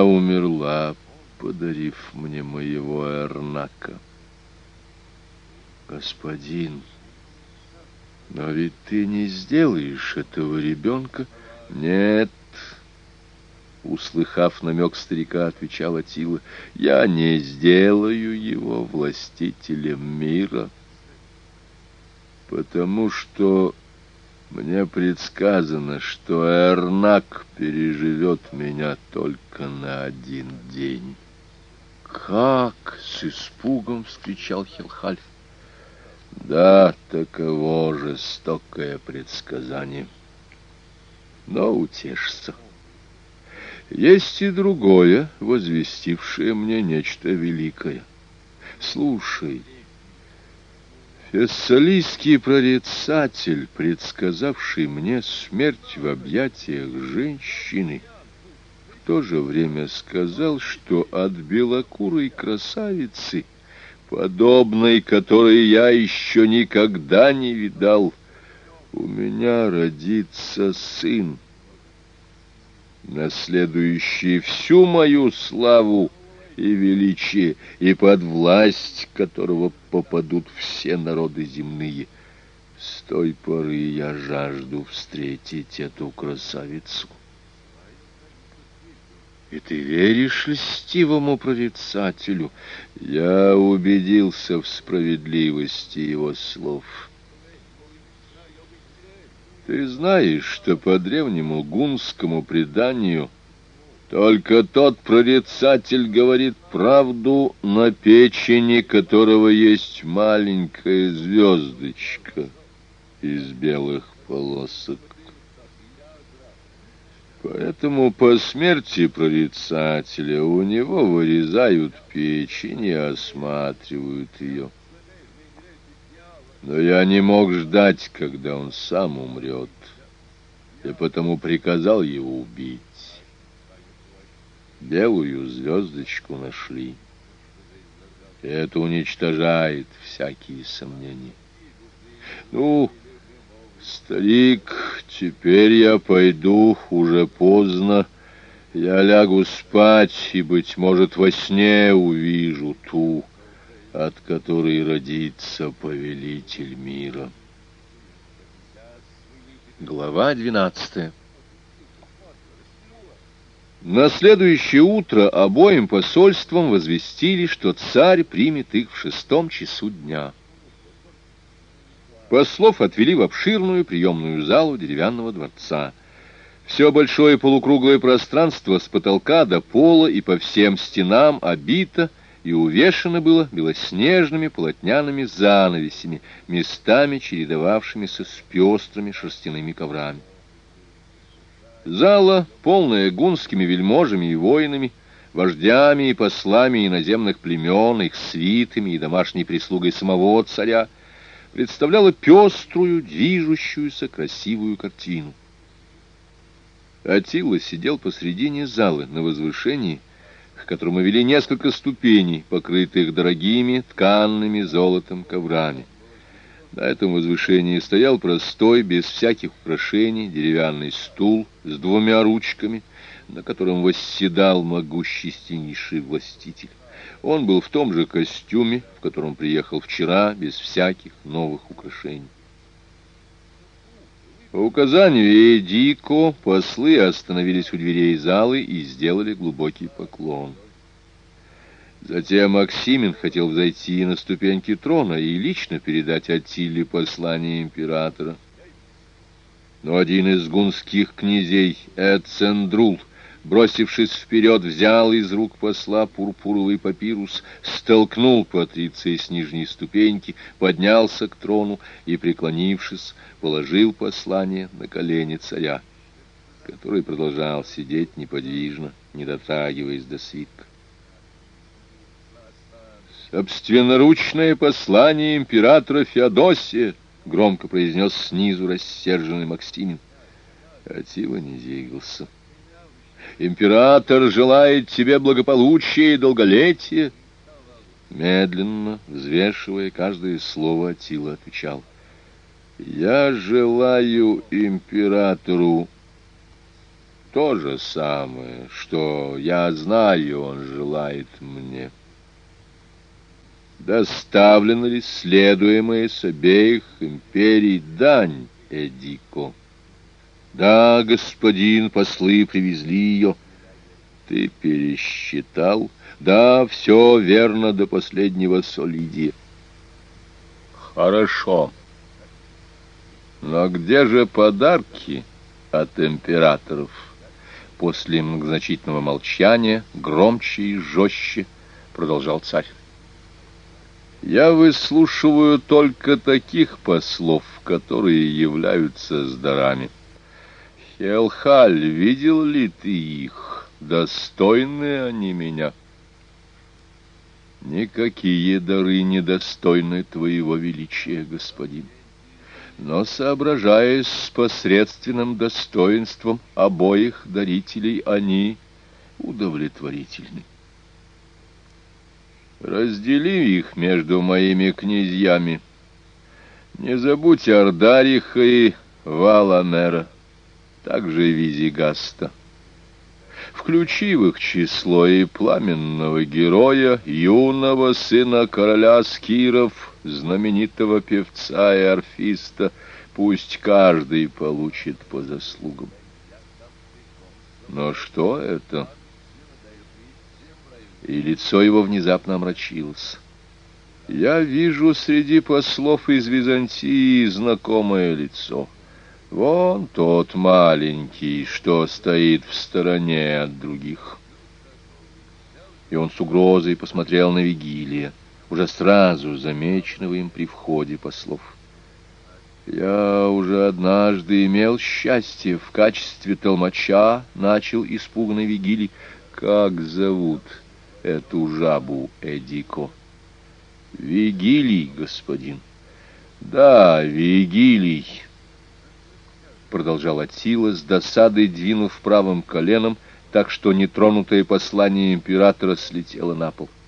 умерла, подарив мне моего Эрнака. Господин, но ведь ты не сделаешь этого ребенка. Нет, услыхав намек старика, отвечал Аттила, я не сделаю его властителем мира, потому что мне предсказано, что Эрнак переживет меня только на 1 день. «Как?» — с испугом вскричал Хелхальф. «Да, таково жестокое предсказание. Но утешься. Есть и другое, возвестившее мне нечто великое. Слушай». Фессалийский прорицатель, предсказавший мне смерть в объятиях женщины, в то же время сказал, что от белокурой красавицы, подобной которой я еще никогда не видал, у меня родится сын, наследующий всю мою славу и величие, и под власть которого попадут все народы земные. С той поры я жажду встретить эту красавицу. И ты веришь льстивому прорицателю? Я убедился в справедливости его слов. Ты знаешь, что по древнему гунскому преданию только тот прорицатель говорит правду, на печени которого есть маленькая звездочка из белых полосок. Поэтому по смерти прорицателя у него вырезают печень и осматривают ее. Но я не мог ждать, когда он сам умрет, и потому приказал его убить. Белую звездочку нашли. И это уничтожает всякие сомнения. Ну, старик, теперь я пойду, уже поздно. Я лягу спать, и, быть может, во сне увижу ту, от которой родится повелитель мира. Глава 12. На следующее утро обоим посольствам возвестили, что царь примет их в 6 часу дня. Послов отвели в обширную приемную залу деревянного дворца. Все большое полукруглое пространство с потолка до пола и по всем стенам обито и увешано было белоснежными полотняными занавесями, местами чередовавшимися с пестрыми шерстяными коврами. Зала, полная гунскими вельможами и воинами, вождями и послами иноземных племен, их свитами и домашней прислугой самого царя, представляла пеструю, движущуюся, красивую картину. Аттила сидел посредине залы на возвышении, к которому вели несколько ступеней, покрытых дорогими тканными золотом коврами. На этом возвышении стоял простой, без всяких украшений, деревянный стул с 2 ручками, на котором восседал могущественнейший властитель. Он был в том же костюме, в котором приехал вчера, без всяких новых украшений. По указанию Эдико послы остановились у дверей залы и сделали глубокий поклон. Затем Максимин хотел взойти на ступеньки трона и лично передать Аттиле послание императора. Но один из гунских князей, Эцендрул, бросившись вперед, взял из рук посла пурпуровый папирус, столкнул патриция с нижней ступеньки, поднялся к трону и, преклонившись, положил послание на колени царя, который продолжал сидеть неподвижно, не дотрагиваясь до свитка. «Собственноручное послание императора Феодосия!» — громко произнес снизу рассерженный Максимин. Аттила не двигался. «Император желает тебе благополучия и долголетия!» Медленно, взвешивая каждое слово, Аттила отвечал: «Я желаю императору то же самое, что я знаю, он желает мне. Доставлена ли следуемая с обеих империй дань Эдико? Да, господин, послы привезли ее. Ты пересчитал? Да, все верно до последнего солидия. Хорошо. Но где же подарки от императоров? После многозначительного молчания, громче и жестче, продолжал царь. Я выслушиваю только таких послов, которые являются с дарами. Хелхаль, видел ли ты их? Достойны они меня? Никакие дары не достойны твоего величия, господин. Но, соображаясь с посредственным достоинством обоих дарителей, они удовлетворительны. Раздели их между моими князьями. Не забудь Ардариха и Валамера, также и Визигаста. Включи в их число и пламенного героя, юного сына короля Скиров, знаменитого певца и арфиста. Пусть каждый получит по заслугам. Но что это? И лицо его внезапно омрачилось. Я вижу среди послов из Византии знакомое лицо. Вон тот маленький, что стоит в стороне от других. И он с угрозой посмотрел на Вигилия, уже сразу замеченного им при входе послов. Я уже однажды имел счастье в качестве толмача, начал испуганный Вигилий. Как зовут эту жабу, Эдико? Вигилий, господин. Да, Вигилий, продолжал Аттила, с досадой двинув правым коленом, так что нетронутое послание императора слетело на пол.